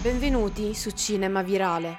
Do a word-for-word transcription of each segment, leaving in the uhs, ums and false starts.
Benvenuti su Cinema Virale.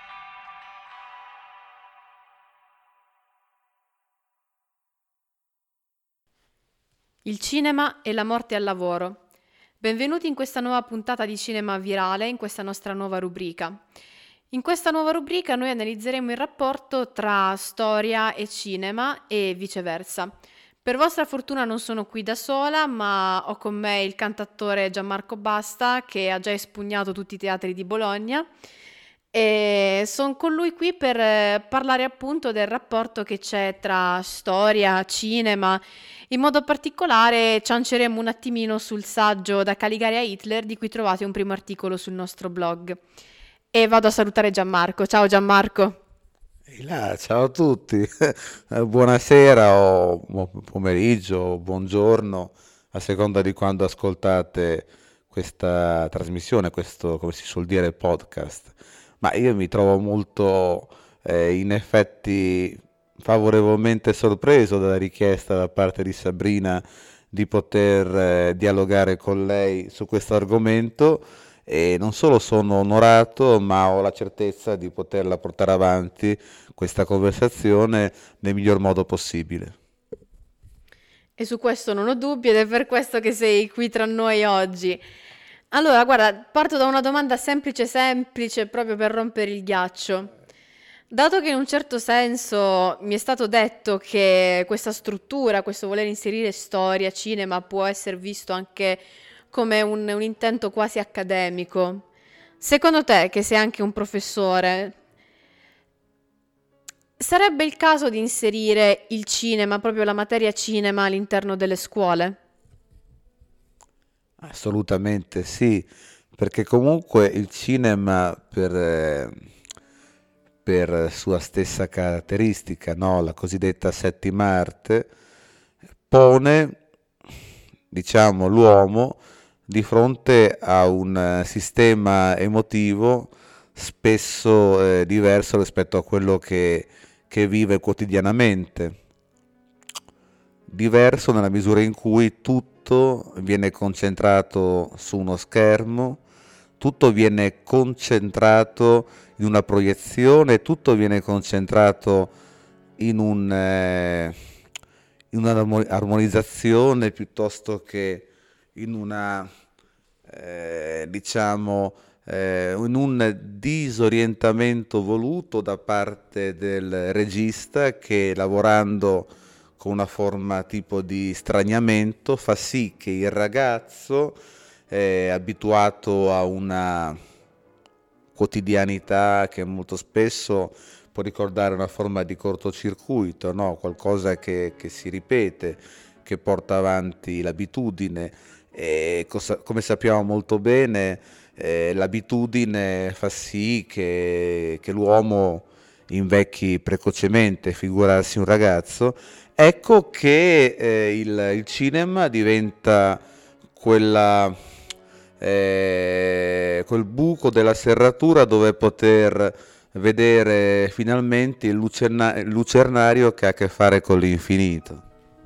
Il cinema e la morte al lavoro. Benvenuti in questa nuova puntata di Cinema Virale, in questa nostra nuova rubrica. In questa nuova rubrica noi analizzeremo il rapporto tra storia e cinema e viceversa. Per vostra fortuna non sono qui da sola, ma ho con me il cantautore Gianmarco Basta, che ha già espugnato tutti i teatri di Bologna, e sono con lui qui per eh, parlare appunto del rapporto che c'è tra storia, cinema. In modo particolare cianceremo un attimino sul saggio Da Caligari a Hitler, di cui trovate un primo articolo sul nostro blog. E vado a salutare Gianmarco. Ciao Gianmarco. Ehi là, ciao a tutti, Eh, buonasera o buon pomeriggio o buongiorno, a seconda di quando ascoltate questa trasmissione, questo, come si suol dire, podcast. Ma io mi trovo molto, eh, in effetti, favorevolmente sorpreso dalla richiesta da parte di Sabrina di poter, eh, dialogare con lei su questo argomento e non solo sono onorato, ma ho la certezza di poterla portare avanti questa conversazione nel miglior modo possibile. E su questo non ho dubbi ed è per questo che sei qui tra noi oggi. Allora, guarda, parto da una domanda semplice semplice proprio per rompere il ghiaccio. Dato che in un certo senso mi è stato detto che questa struttura, questo voler inserire storia, cinema, può essere visto anche come un, un intento quasi accademico, secondo te, che sei anche un professore, sarebbe il caso di inserire il cinema, proprio la materia cinema, all'interno delle scuole? Assolutamente sì, perché comunque il cinema per, eh, per sua stessa caratteristica, no? La cosiddetta settima arte, pone, diciamo, l'uomo di fronte a un eh, sistema emotivo spesso eh, diverso rispetto a quello che, che vive quotidianamente. Diverso nella misura in cui tutto viene concentrato su uno schermo, tutto viene concentrato in una proiezione, tutto viene concentrato in un, eh, in un'armonizzazione piuttosto che in una, eh, diciamo, eh, in un disorientamento voluto da parte del regista che, lavorando con una forma tipo di straniamento, fa sì che il ragazzo, eh, abituato a una quotidianità che molto spesso può ricordare una forma di cortocircuito, no? Qualcosa che, che si ripete, che porta avanti l'abitudine. E cosa- come sappiamo molto bene, eh, l'abitudine fa sì che, che l'uomo invecchi precocemente, figurarsi un ragazzo. Ecco che eh, il, il cinema diventa quella, eh, quel buco della serratura dove poter vedere finalmente il lucerna- il lucernario che ha a che fare con l'infinito.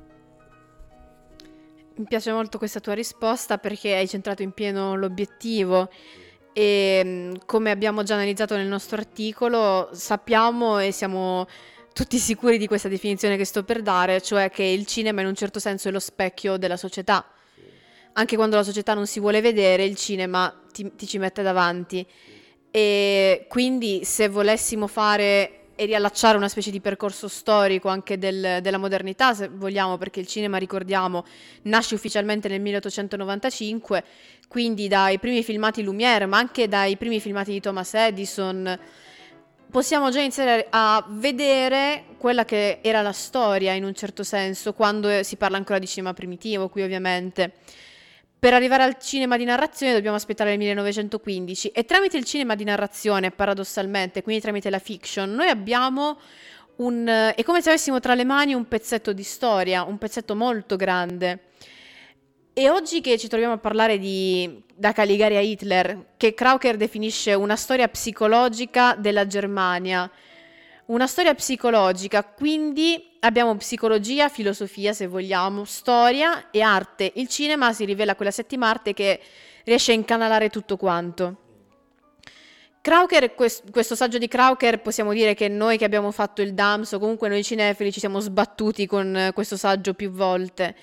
Mi piace molto questa tua risposta perché hai centrato in pieno l'obiettivo e mh, come abbiamo già analizzato nel nostro articolo, sappiamo e siamo tutti sicuri di questa definizione che sto per dare, cioè che il cinema in un certo senso è lo specchio della società. Anche quando la società non si vuole vedere, il cinema ti, ti ci mette davanti. E quindi se volessimo fare e riallacciare una specie di percorso storico anche del- della modernità, se vogliamo, perché il cinema, ricordiamo, nasce ufficialmente nel milleottocentonovantacinque, quindi dai primi filmati Lumière, ma anche dai primi filmati di Thomas Edison, possiamo già iniziare a vedere quella che era la storia in un certo senso, quando eh, si parla ancora di cinema primitivo, qui ovviamente. Per arrivare al cinema di narrazione dobbiamo aspettare il millenovecentoquindici e tramite il cinema di narrazione, paradossalmente, quindi tramite la fiction, noi abbiamo un... è come se avessimo tra le mani un pezzetto di storia, un pezzetto molto grande. E oggi che ci troviamo a parlare di Da Caligari a Hitler, che Krauker definisce una storia psicologica della Germania, una storia psicologica, quindi abbiamo psicologia, filosofia se vogliamo, storia e arte. Il cinema si rivela quella settima arte che riesce a incanalare tutto quanto. Krauker, quest- questo saggio di Krauker, possiamo dire che noi che abbiamo fatto il DAMS, o comunque noi cinefili, ci siamo sbattuti con eh, questo saggio più volte.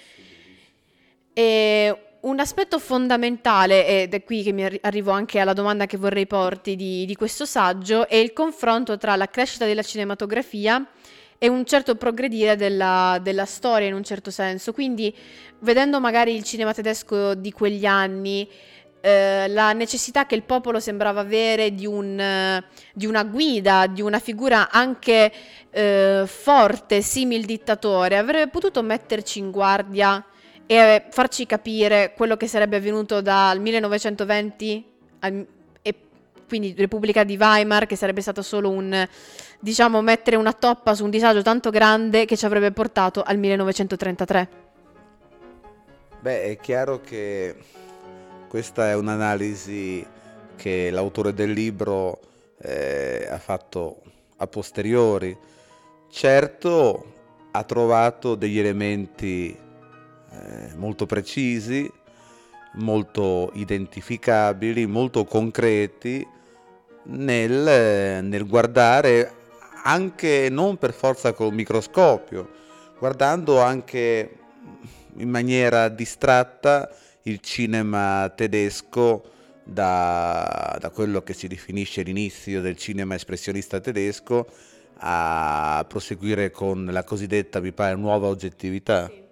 E un aspetto fondamentale, ed è qui che mi arri- arrivo anche alla domanda che vorrei porti di, di questo saggio, è il confronto tra la crescita della cinematografia e un certo progredire della, della storia in un certo senso. Quindi, vedendo magari il cinema tedesco di quegli anni, eh, la necessità che il popolo sembrava avere di, un, eh, di una guida, di una figura anche eh, forte, simil dittatore, avrebbe potuto metterci in guardia e eh, farci capire quello che sarebbe avvenuto dal millenovecentoventi al- e quindi Repubblica di Weimar, che sarebbe stato solo un, diciamo, mettere una toppa su un disagio tanto grande che ci avrebbe portato al millenovecentotrentatré. Beh, è chiaro che questa è un'analisi che l'autore del libro eh, ha fatto a posteriori. Certo, ha trovato degli elementi eh, molto precisi, molto identificabili, molto concreti nel, nel guardare anche non per forza col microscopio, guardando anche in maniera distratta il cinema tedesco da, da quello che si definisce l'inizio del cinema espressionista tedesco a proseguire con la cosiddetta, mi pare, nuova oggettività. Sì.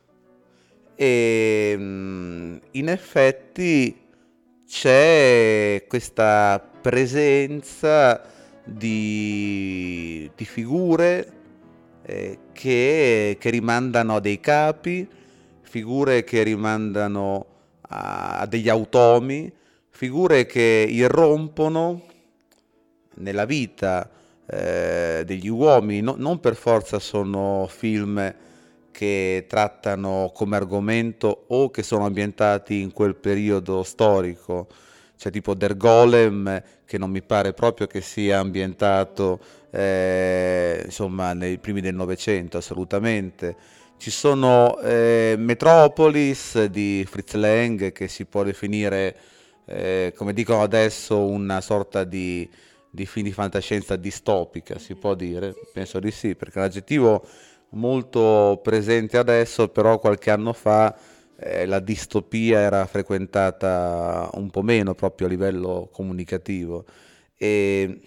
E mm, in effetti c'è questa presenza di, di figure eh, che, che rimandano a dei capi, figure che rimandano a, a degli automi, figure che irrompono nella vita eh, degli uomini. No- non per forza sono film che trattano come argomento o che sono ambientati in quel periodo storico, cioè tipo Der Golem, che non mi pare proprio che sia ambientato eh, insomma nei primi del Novecento, assolutamente. Ci sono eh, Metropolis di Fritz Lang, che si può definire, eh, come dicono adesso, una sorta di, di film di fantascienza distopica, si può dire? Penso di sì, perché è un aggettivo molto presente adesso, però qualche anno fa eh, la distopia era frequentata un po' meno proprio a livello comunicativo. E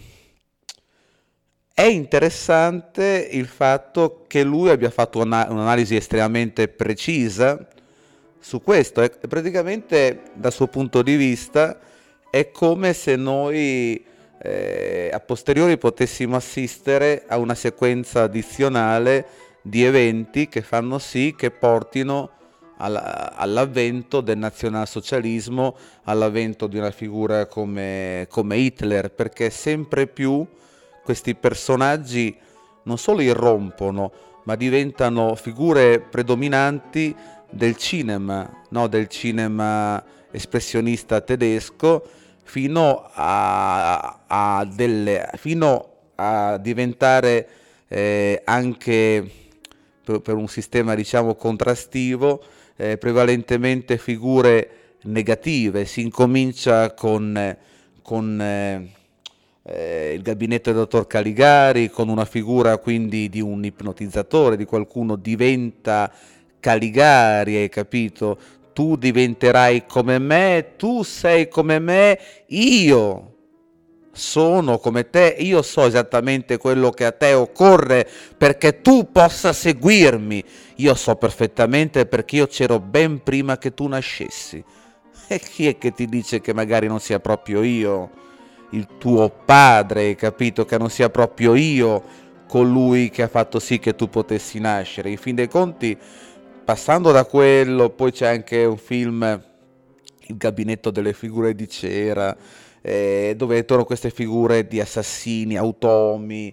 è interessante il fatto che lui abbia fatto una- un'analisi estremamente precisa su questo. E praticamente, dal suo punto di vista, è come se noi eh, a posteriori potessimo assistere a una sequenza addizionale di eventi che fanno sì che portino alla- all'avvento del nazionalsocialismo, all'avvento di una figura come, come Hitler, perché sempre più questi personaggi non solo irrompono, ma diventano figure predominanti del cinema, no? Del cinema espressionista tedesco, fino a, a delle, fino a diventare eh, anche per, per un sistema, diciamo, contrastivo, eh, prevalentemente figure negative. Si incomincia con, con eh, eh, il gabinetto del dottor Caligari, con una figura quindi di un ipnotizzatore, di qualcuno diventa Caligari, hai capito? Tu diventerai come me, tu sei come me, io sono come te, io so esattamente quello che a te occorre perché tu possa seguirmi. Io so perfettamente perché io c'ero ben prima che tu nascessi. E chi è che ti dice che magari non sia proprio io il tuo padre, hai capito? Che non sia proprio io colui che ha fatto sì che tu potessi nascere. In fin dei conti, passando da quello, poi c'è anche un film, Il gabinetto delle figure di cera, eh, dove entrano queste figure di assassini, automi,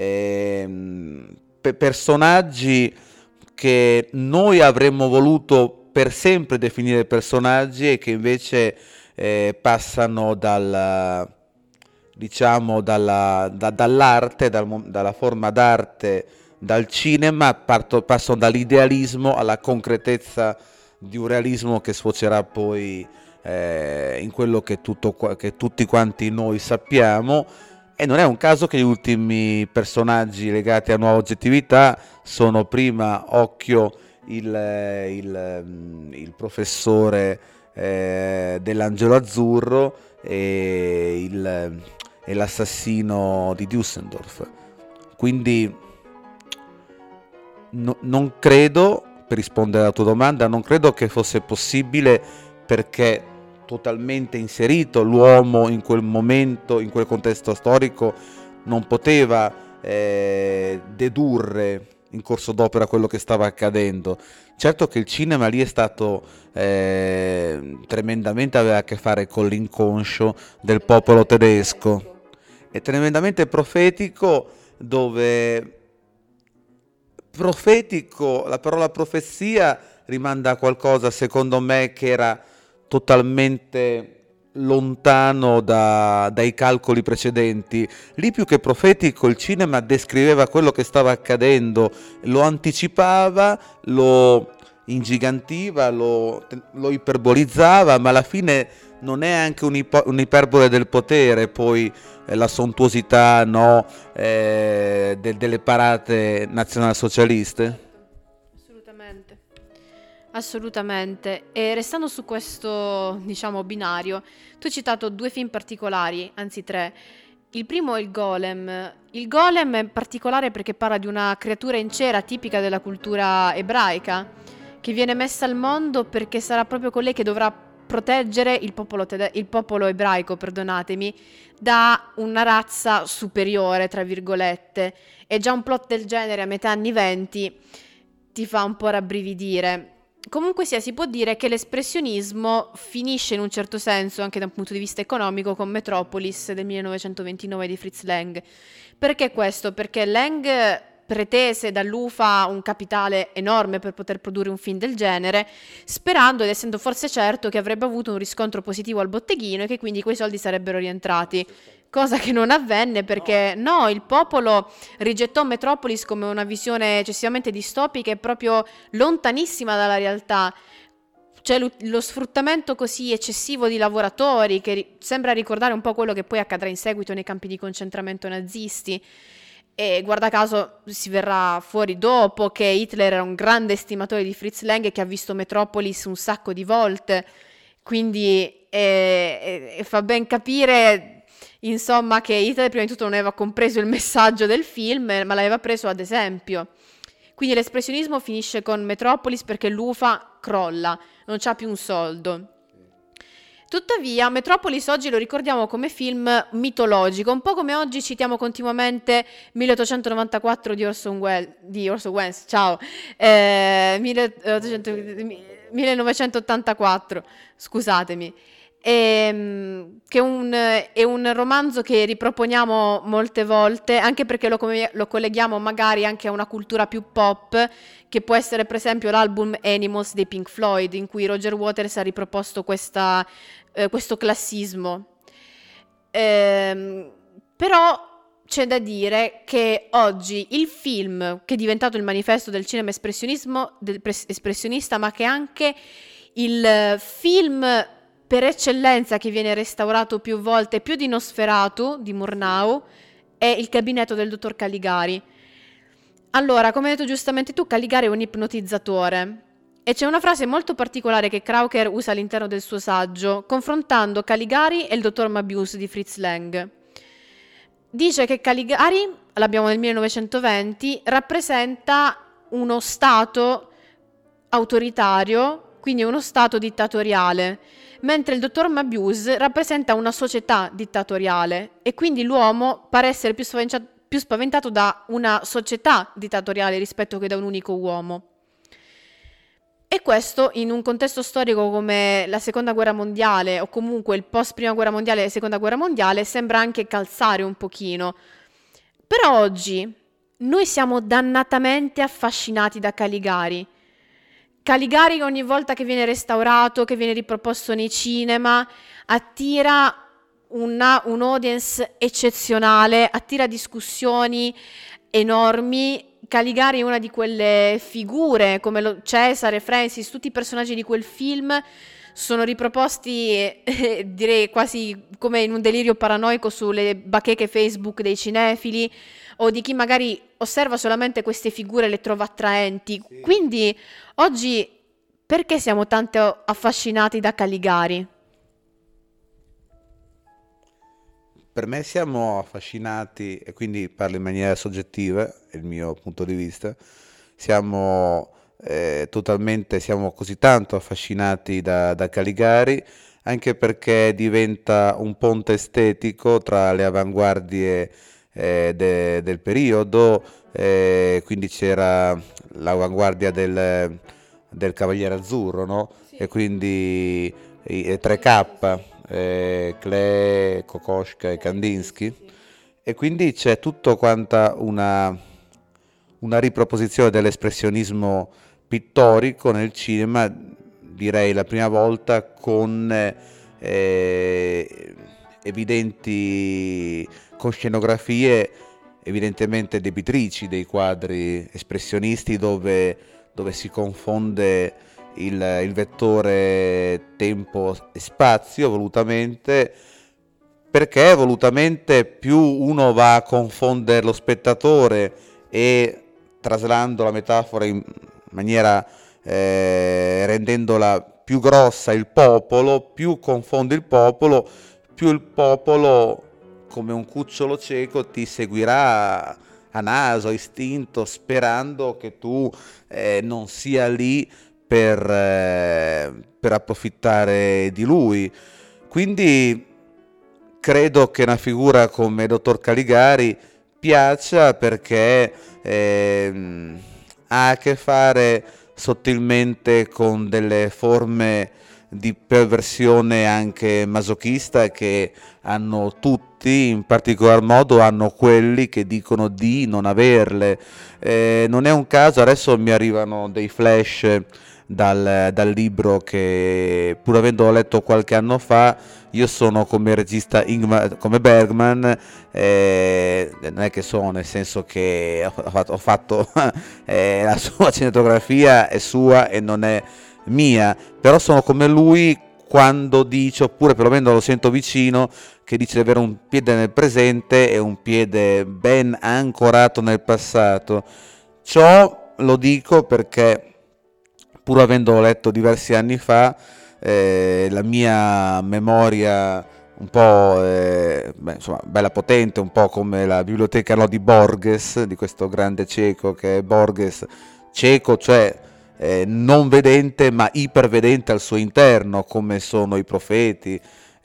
ehm, pe- personaggi che noi avremmo voluto per sempre definire personaggi e che invece eh, passano dal, diciamo, dalla, da- dall'arte, dal mo- dalla forma d'arte, dal cinema, parto- passano dall'idealismo alla concretezza di un realismo che sfocerà poi eh, in quello che, tutto, che tutti quanti noi sappiamo, e non è un caso che gli ultimi personaggi legati a nuova oggettività sono prima Occhio, il, il, il professore eh, dell'Angelo Azzurro, e, il, e l'assassino di Düsseldorf. Quindi no, non credo, per rispondere alla tua domanda, non credo che fosse possibile, perché totalmente inserito l'uomo in quel momento, in quel contesto storico, non poteva eh, dedurre in corso d'opera quello che stava accadendo. Certo che il cinema lì è stato eh, tremendamente, aveva a che fare con l'inconscio del popolo tedesco, è tremendamente profetico, dove profetico, la parola profezia rimanda a qualcosa, secondo me, che era totalmente lontano da, dai calcoli precedenti. Lì più che profetico il cinema descriveva quello che stava accadendo, lo anticipava, lo ingigantiva, lo, lo iperbolizzava, ma alla fine non è anche un'ipo- un'iperbole del potere, poi eh, la sontuosità, no, eh, de- delle parate nazionalsocialiste? Assolutamente. Assolutamente. E restando su questo, diciamo, binario, tu hai citato due film particolari, anzi tre. Il primo è il Golem. Il Golem è particolare perché parla di una creatura in cera tipica della cultura ebraica, che viene messa al mondo perché sarà proprio colei che dovrà proteggere il popolo, tede- il popolo ebraico, perdonatemi, da una razza superiore, tra virgolette. E già un plot del genere a metà anni venti ti fa un po' rabbrividire. Comunque sia, si può dire che l'espressionismo finisce in un certo senso, anche da un punto di vista economico, con Metropolis del millenovecentoventinove di Fritz Lang. Perché questo? Perché Lang pretese dall'U F A un capitale enorme per poter produrre un film del genere, sperando ed essendo forse certo che avrebbe avuto un riscontro positivo al botteghino e che quindi quei soldi sarebbero rientrati. Cosa che non avvenne perché no, il popolo rigettò Metropolis come una visione eccessivamente distopica e proprio lontanissima dalla realtà. C'è lo, lo sfruttamento così eccessivo di lavoratori che ri- sembra ricordare un po' quello che poi accadrà in seguito nei campi di concentramento nazisti. E guarda caso si verrà fuori dopo che Hitler era un grande estimatore di Fritz Lang e che ha visto Metropolis un sacco di volte. Quindi eh, eh, fa ben capire, insomma, che Hitler prima di tutto non aveva compreso il messaggio del film, ma l'aveva preso ad esempio. Quindi l'espressionismo finisce con Metropolis perché l'U F A crolla, non c'ha più un soldo. Tuttavia, Metropolis oggi lo ricordiamo come film mitologico, un po' come oggi citiamo continuamente milleottocentonovantaquattro di Orson Welles, di Orson Welles, ciao, eh, milleottocento millenovecentottantaquattro, scusatemi. Ehm, che un, è un romanzo che riproponiamo molte volte, anche perché lo, come- lo colleghiamo magari anche a una cultura più pop, che può essere per esempio l'album Animals dei Pink Floyd, in cui Roger Waters ha riproposto questa, eh, questo classismo. Ehm, però c'è da dire che oggi il film, che è diventato il manifesto del cinema espressionismo, del pres- espressionista, ma che è anche il film per eccellenza che viene restaurato più volte, più di Nosferatu di Murnau, è Il gabinetto del dottor Caligari. Allora, come hai detto giustamente tu, Caligari è un ipnotizzatore. E c'è una frase molto particolare che Krauker usa all'interno del suo saggio, confrontando Caligari e il dottor Mabius di Fritz Lang. Dice che Caligari, l'abbiamo nel millenovecentoventi, rappresenta uno stato autoritario, quindi uno stato dittatoriale, mentre il dottor Mabius rappresenta una società dittatoriale e quindi l'uomo pare essere più spaventato, più spaventato da una società dittatoriale rispetto che da un unico uomo. E questo in un contesto storico come la seconda guerra mondiale o comunque il post prima guerra mondiale e seconda guerra mondiale sembra anche calzare un pochino. Però oggi noi siamo dannatamente affascinati da Caligari. Caligari ogni volta che viene restaurato, che viene riproposto nei cinema, attira una, un audience eccezionale, attira discussioni enormi. Caligari è una di quelle figure come lo Cesare, Francis, tutti i personaggi di quel film sono riproposti, eh, direi quasi come in un delirio paranoico sulle bacheche Facebook dei cinefili o di chi magari osserva solamente queste figure e le trova attraenti. Quindi oggi perché siamo tanto affascinati da Caligari? Per me siamo affascinati, e quindi parlo in maniera soggettiva, è il mio punto di vista, siamo eh, totalmente, siamo così tanto affascinati da, da Caligari, anche perché diventa un ponte estetico tra le avanguardie eh, de- del periodo, eh, quindi c'era l'avanguardia del, del Cavaliere Azzurro, no? E quindi i, i tre K, eh, Klee, Kokoschka e Kandinsky, e quindi c'è tutto quanta una, una riproposizione dell'espressionismo pittorico nel cinema, direi la prima volta con eh, evidenti con scenografie evidentemente debitrici dei quadri espressionisti dove, dove si confonde il, il vettore tempo e spazio volutamente, perché volutamente più uno va a confondere lo spettatore e traslando la metafora in maniera eh, rendendola più grossa il popolo, più confonde il popolo, più il popolo come un cucciolo cieco ti seguirà a naso, a istinto, sperando che tu eh, non sia lì per, eh, per approfittare di lui. Quindi credo che una figura come Dottor Caligari piaccia perché ehm, ha a che fare sottilmente con delle forme di perversione anche masochista che hanno tutti, in particolar modo hanno quelli che dicono di non averle. Eh, non è un caso, adesso mi arrivano dei flash dal, dal libro che, pur avendo letto qualche anno fa, io sono come regista Ingmar, come Bergman, eh, non è che sono, nel senso che ho fatto, ho fatto eh, la sua cinematografia è sua e non è mia, però sono come lui quando dice, oppure perlomeno lo sento vicino, che dice di avere un piede nel presente e un piede ben ancorato nel passato. Ciò lo dico perché, pur avendo letto diversi anni fa, eh, la mia memoria un po' eh, beh, insomma, bella potente, un po' come la biblioteca no, di Borges, di questo grande cieco che è Borges, cieco cioè eh, non vedente ma ipervedente al suo interno, come sono i profeti.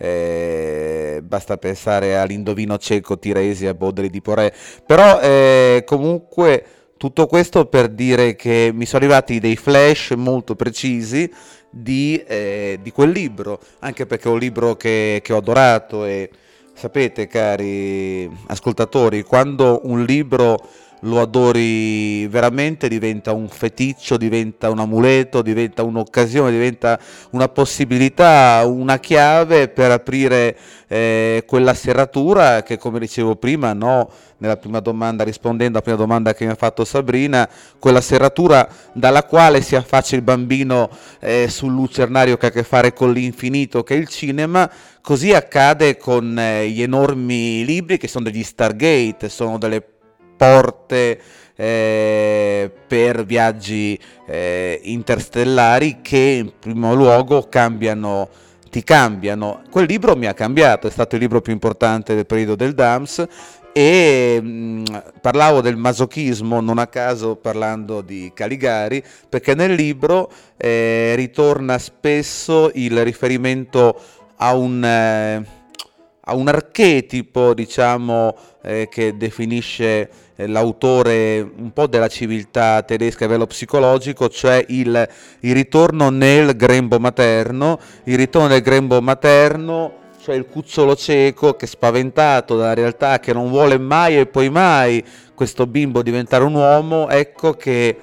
Eh, basta pensare all'indovino cieco Tiresia, Baudry di Poré, però eh, comunque tutto questo per dire che mi sono arrivati dei flash molto precisi di, eh, di quel libro, anche perché è un libro che, che ho adorato e sapete, cari ascoltatori, quando un libro lo adori veramente diventa un feticcio, diventa un amuleto, diventa un'occasione, diventa una possibilità, una chiave per aprire eh, quella serratura che, come dicevo prima, no, nella prima domanda, rispondendo alla prima domanda che mi ha fatto Sabrina, quella serratura dalla quale si affaccia il bambino eh, sul lucernario che ha a che fare con l'infinito che è il cinema. Così accade con eh, gli enormi libri che sono degli Stargate, sono delle porte eh, per viaggi eh, interstellari che in primo luogo cambiano, ti cambiano. Quel libro mi ha cambiato, è stato il libro più importante del periodo del D A M S e mh, parlavo del masochismo non a caso parlando di Caligari, perché nel libro eh, ritorna spesso il riferimento a un... Eh, a un archetipo, diciamo, eh, che definisce eh, l'autore un po' della civiltà tedesca a livello psicologico, cioè il, il ritorno nel grembo materno, il ritorno nel grembo materno, cioè il cucciolo cieco che, spaventato dalla realtà, che non vuole mai e poi mai questo bimbo diventare un uomo, ecco che,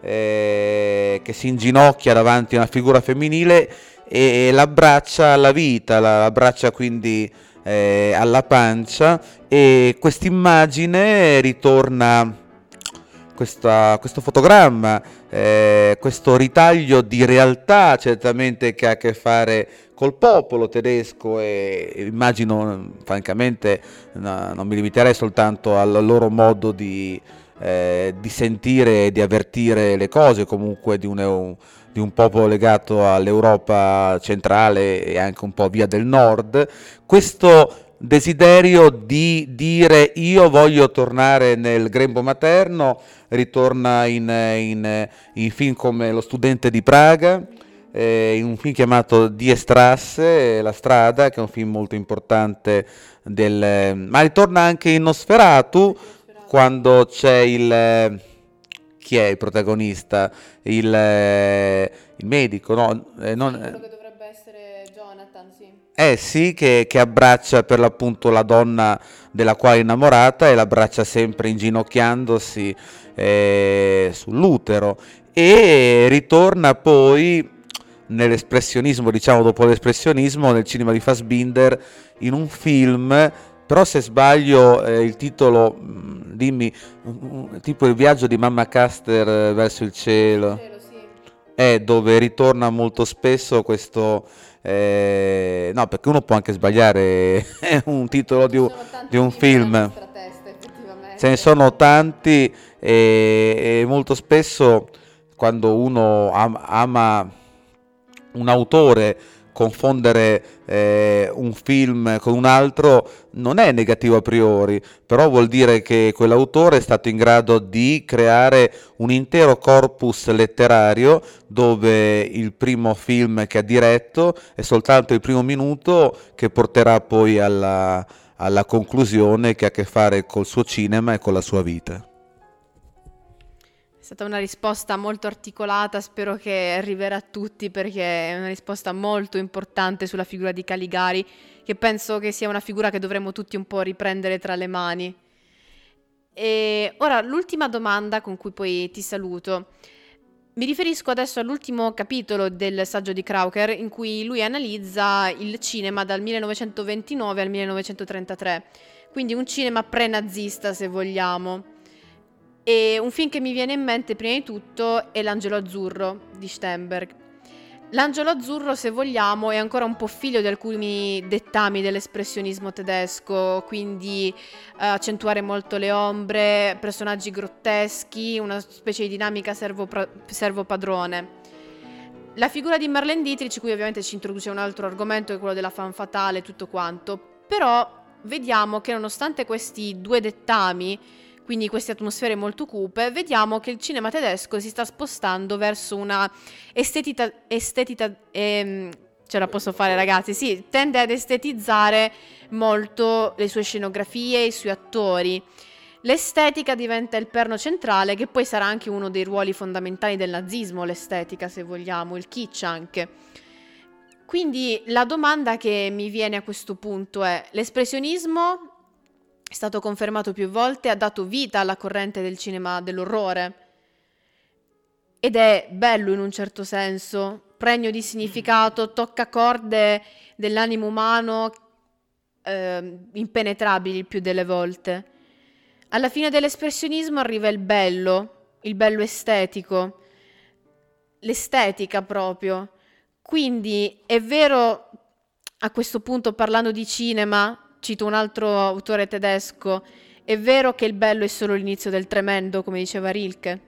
eh, che si inginocchia davanti a una figura femminile e l'abbraccia alla vita, l'abbraccia quindi eh, alla pancia, e quest'immagine ritorna questa, questo fotogramma, eh, questo ritaglio di realtà certamente che ha a che fare col popolo tedesco e immagino, francamente, no, non mi limiterei soltanto al loro modo di, eh, di sentire e di avvertire le cose, comunque di un, di un popolo legato all'Europa centrale e anche un po' via del nord, questo desiderio di dire io voglio tornare nel grembo materno ritorna in, in, in film come Lo studente di Praga, eh, in un film chiamato Die Strasse, La strada, che è un film molto importante, del, ma ritorna anche in Nosferatu, quando c'è il... chi è il protagonista? Il, eh, il medico, no? Eh, non, Sì, quello che dovrebbe essere Jonathan, sì. eh sì, che, che abbraccia per l'appunto la donna della quale è innamorata e l'abbraccia sempre inginocchiandosi eh, sull'utero e ritorna poi nell'espressionismo, diciamo dopo l'espressionismo, nel cinema di Fassbinder in un film, però se sbaglio eh, il titolo, mh, dimmi, uh, tipo Il viaggio di Mamma Caster eh, verso il cielo, Cielo, sì. è dove ritorna molto spesso questo, eh, no perché uno può anche sbagliare un titolo di Ci un, sono di tanti un film nella film, nostra testa, ce ne effettivamente. sono tanti e, e molto spesso quando uno am- ama un autore, confondere eh, un film con un altro non è negativo a priori, però vuol dire che quell'autore è stato in grado di creare un intero corpus letterario dove il primo film che ha diretto è soltanto il primo minuto che porterà poi alla, alla conclusione che ha a che fare col suo cinema e con la sua vita. È stata una risposta molto articolata, spero che arriverà a tutti perché è una risposta molto importante sulla figura di Caligari, che penso che sia una figura che dovremmo tutti un po' riprendere tra le mani. E ora l'ultima domanda con cui poi ti saluto. Mi riferisco adesso all'ultimo capitolo del saggio di Krauker in cui lui analizza il cinema dal millenovecentoventinove al millenovecentotrentatré, quindi un cinema pre-nazista se vogliamo. E un film che mi viene in mente prima di tutto è L'Angelo Azzurro di Sternberg. L'Angelo Azzurro, se vogliamo, è ancora un po' figlio di alcuni dettami dell'espressionismo tedesco, quindi eh, accentuare molto le ombre, personaggi grotteschi, una specie di dinamica servo-padrone. La figura di Marlene Dietrich, qui ovviamente ci introduce un altro argomento, che è quello della femme fatale e tutto quanto, però vediamo che nonostante questi due dettami, quindi queste atmosfere molto cupe, vediamo che il cinema tedesco si sta spostando verso una estetica, estetica ehm, ce la posso fare ragazzi, sì, tende ad estetizzare molto le sue scenografie, i suoi attori. L'estetica diventa il perno centrale, che poi sarà anche uno dei ruoli fondamentali del nazismo, l'estetica se vogliamo, il kitsch anche. Quindi la domanda che mi viene a questo punto è: l'espressionismo è stato confermato più volte, ha dato vita alla corrente del cinema dell'orrore ed è bello in un certo senso, pregno di significato, tocca corde dell'animo umano eh, impenetrabili il più delle volte. Alla fine dell'espressionismo arriva il bello, il bello estetico, l'estetica proprio. Quindi è vero, a questo punto parlando di cinema, cito un altro autore tedesco, è vero che il bello è solo l'inizio del tremendo, come diceva Rilke?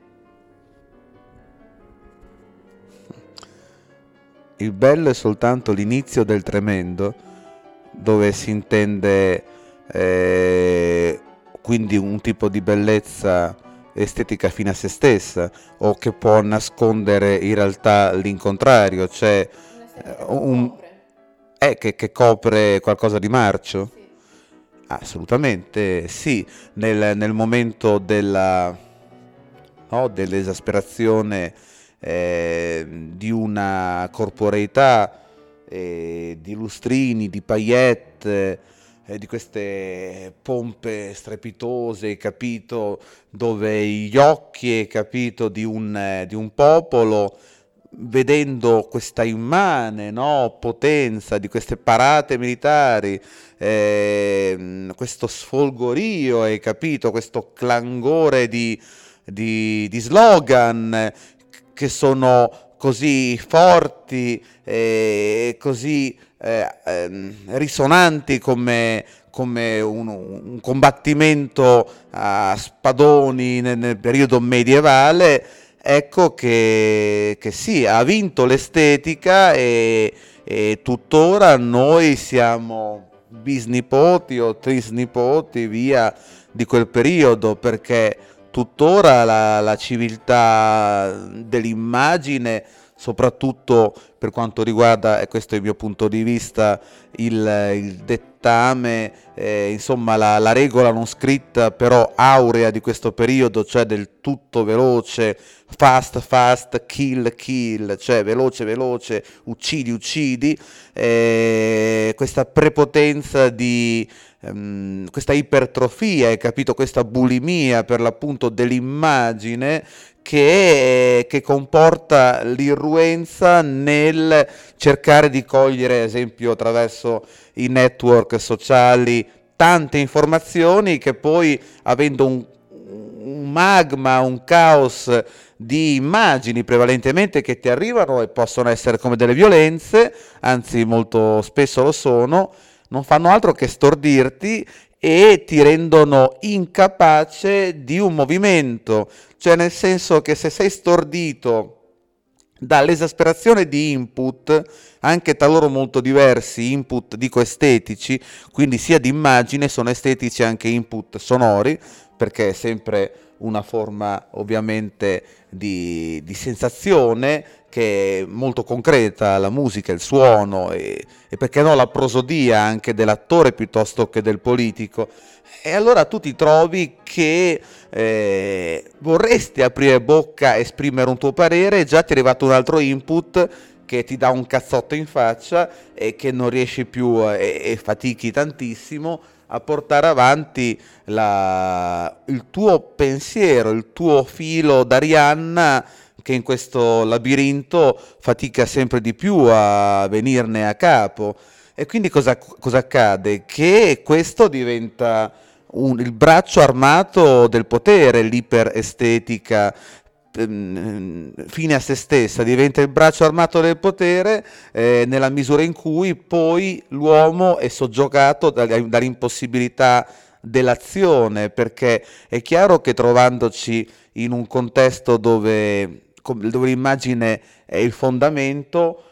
Il bello è soltanto l'inizio del tremendo, dove si intende eh, quindi un tipo di bellezza estetica fine a se stessa, o che può nascondere in realtà l'incontrario, cioè eh, un, eh, che, che copre qualcosa di marcio. Sì. Assolutamente sì, nel, nel momento della, no, dell'esasperazione eh, di una corporeità, eh, di lustrini, di paillette, eh, di queste pompe strepitose, capito, dove gli occhi, capito, di un, eh, di un popolo, vedendo questa immane, no, potenza di queste parate militari, eh, questo sfolgorio, hai capito, questo clangore di, di, di slogan che sono così forti e così eh, eh, risonanti come, come un, un combattimento a spadoni nel, nel periodo medievale. Ecco che, che sì, ha vinto l'estetica e, e tuttora noi siamo bisnipoti o trisnipoti via di quel periodo, perché tuttora la, la civiltà dell'immagine, soprattutto per quanto riguarda, e questo è il mio punto di vista, il, il dettame, eh, insomma la, la regola non scritta però aurea di questo periodo, cioè del tutto veloce, fast fast, kill kill, cioè veloce veloce, uccidi uccidi, eh, questa prepotenza di um, questa ipertrofia, hai capito, questa bulimia per l'appunto dell'immagine che, che comporta l'irruenza nel cercare di cogliere, ad esempio attraverso i network sociali, tante informazioni che poi, avendo un, un magma, un caos di immagini prevalentemente che ti arrivano e possono essere come delle violenze, anzi molto spesso lo sono, non fanno altro che stordirti e ti rendono incapace di un movimento, cioè nel senso che se sei stordito dall'esasperazione di input, anche talora molto diversi, input dico estetici, quindi sia di immagine, sono estetici anche input sonori, perché è sempre una forma ovviamente di, di sensazione che è molto concreta, la musica, il suono e, e perché no la prosodia anche dell'attore piuttosto che del politico. E allora tu ti trovi che eh, vorresti aprire bocca, esprimere un tuo parere, già ti è arrivato un altro input che ti dà un cazzotto in faccia e che non riesci più e, e fatichi tantissimo a portare avanti la, il tuo pensiero, il tuo filo d'Arianna, che in questo labirinto fatica sempre di più a venirne a capo. E quindi cosa, cosa accade? Che questo diventa un, il braccio armato del potere, l'iperestetica ehm, fine a se stessa, diventa il braccio armato del potere eh, nella misura in cui poi l'uomo è soggiogato dall'impossibilità dell'azione, perché è chiaro che trovandoci in un contesto dove, dove l'immagine è il fondamento,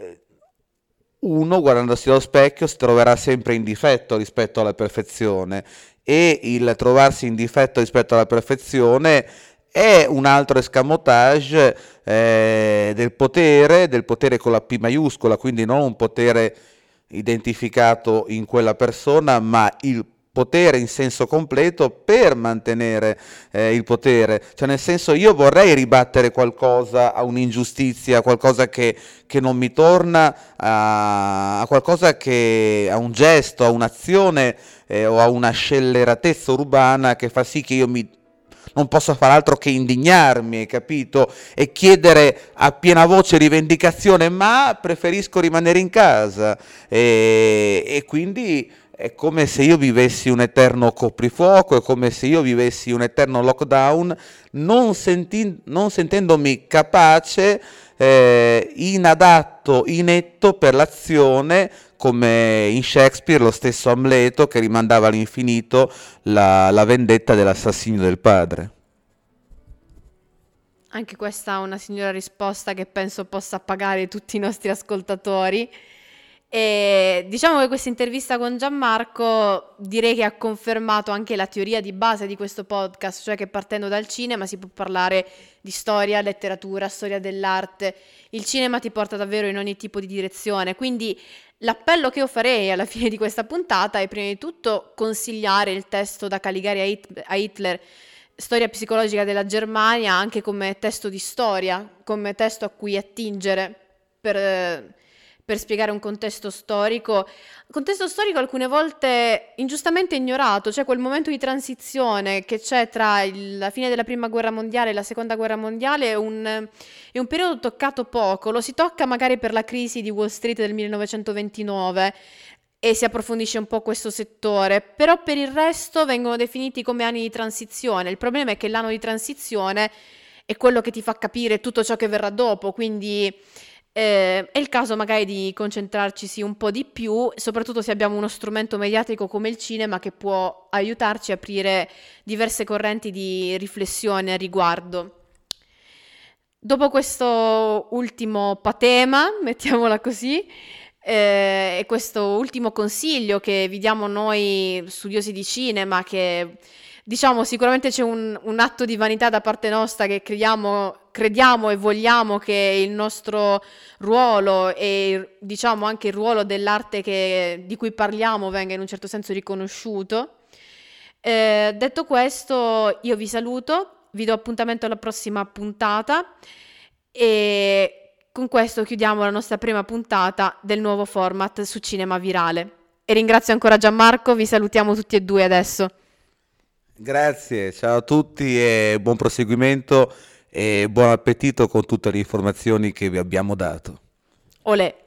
uno guardandosi allo specchio si troverà sempre in difetto rispetto alla perfezione, e il trovarsi in difetto rispetto alla perfezione è un altro escamotage eh, del potere, del potere con la P maiuscola, quindi non un potere identificato in quella persona, ma il potere in senso completo per mantenere eh, il potere, cioè nel senso io vorrei ribattere qualcosa a un'ingiustizia, a qualcosa che, che non mi torna, a, a qualcosa che, a un gesto, a un'azione eh, o a una scelleratezza urbana che fa sì che io mi non posso far altro che indignarmi, hai capito? E chiedere a piena voce rivendicazione, ma preferisco rimanere in casa. E, e quindi è come se io vivessi un eterno coprifuoco, è come se io vivessi un eterno lockdown, non, senti- non sentendomi capace, eh, inadatto, inetto per l'azione, come in Shakespeare lo stesso Amleto che rimandava all'infinito la, la vendetta dell'assassinio del padre. Anche questa è una signora risposta che penso possa pagare tutti i nostri ascoltatori. E diciamo che questa intervista con Gianmarco direi che ha confermato anche la teoria di base di questo podcast, cioè che partendo dal cinema si può parlare di storia, letteratura, storia dell'arte. Il cinema ti porta davvero in ogni tipo di direzione, quindi l'appello che io farei alla fine di questa puntata è prima di tutto consigliare il testo da Caligari a, Hit- a Hitler, Storia psicologica della Germania, anche come testo di storia, come testo a cui attingere per, eh, per spiegare un contesto storico, contesto storico alcune volte ingiustamente ignorato, cioè quel momento di transizione che c'è tra il- la fine della prima guerra mondiale e la seconda guerra mondiale è un, è un periodo toccato poco, lo si tocca magari per la crisi di Wall Street del millenovecentoventinove, e si approfondisce un po' questo settore, però per il resto vengono definiti come anni di transizione. Il problema è che l'anno di transizione è quello che ti fa capire tutto ciò che verrà dopo, quindi eh, è il caso magari di concentrarci un po' di più, soprattutto se abbiamo uno strumento mediatico come il cinema che può aiutarci a aprire diverse correnti di riflessione a riguardo. Dopo questo ultimo patema, mettiamola così, eh, e questo ultimo consiglio che vi diamo noi studiosi di cinema, che diciamo sicuramente c'è un, un atto di vanità da parte nostra che crediamo, crediamo e vogliamo che il nostro ruolo e diciamo anche il ruolo dell'arte che- di cui parliamo venga in un certo senso riconosciuto. Eh, detto questo, io vi saluto, vi do appuntamento alla prossima puntata e con questo chiudiamo la nostra prima puntata del nuovo format su Cinema Virale. E ringrazio ancora Gianmarco, vi salutiamo tutti e due adesso. Grazie, ciao a tutti e buon proseguimento e buon appetito con tutte le informazioni che vi abbiamo dato. Olè!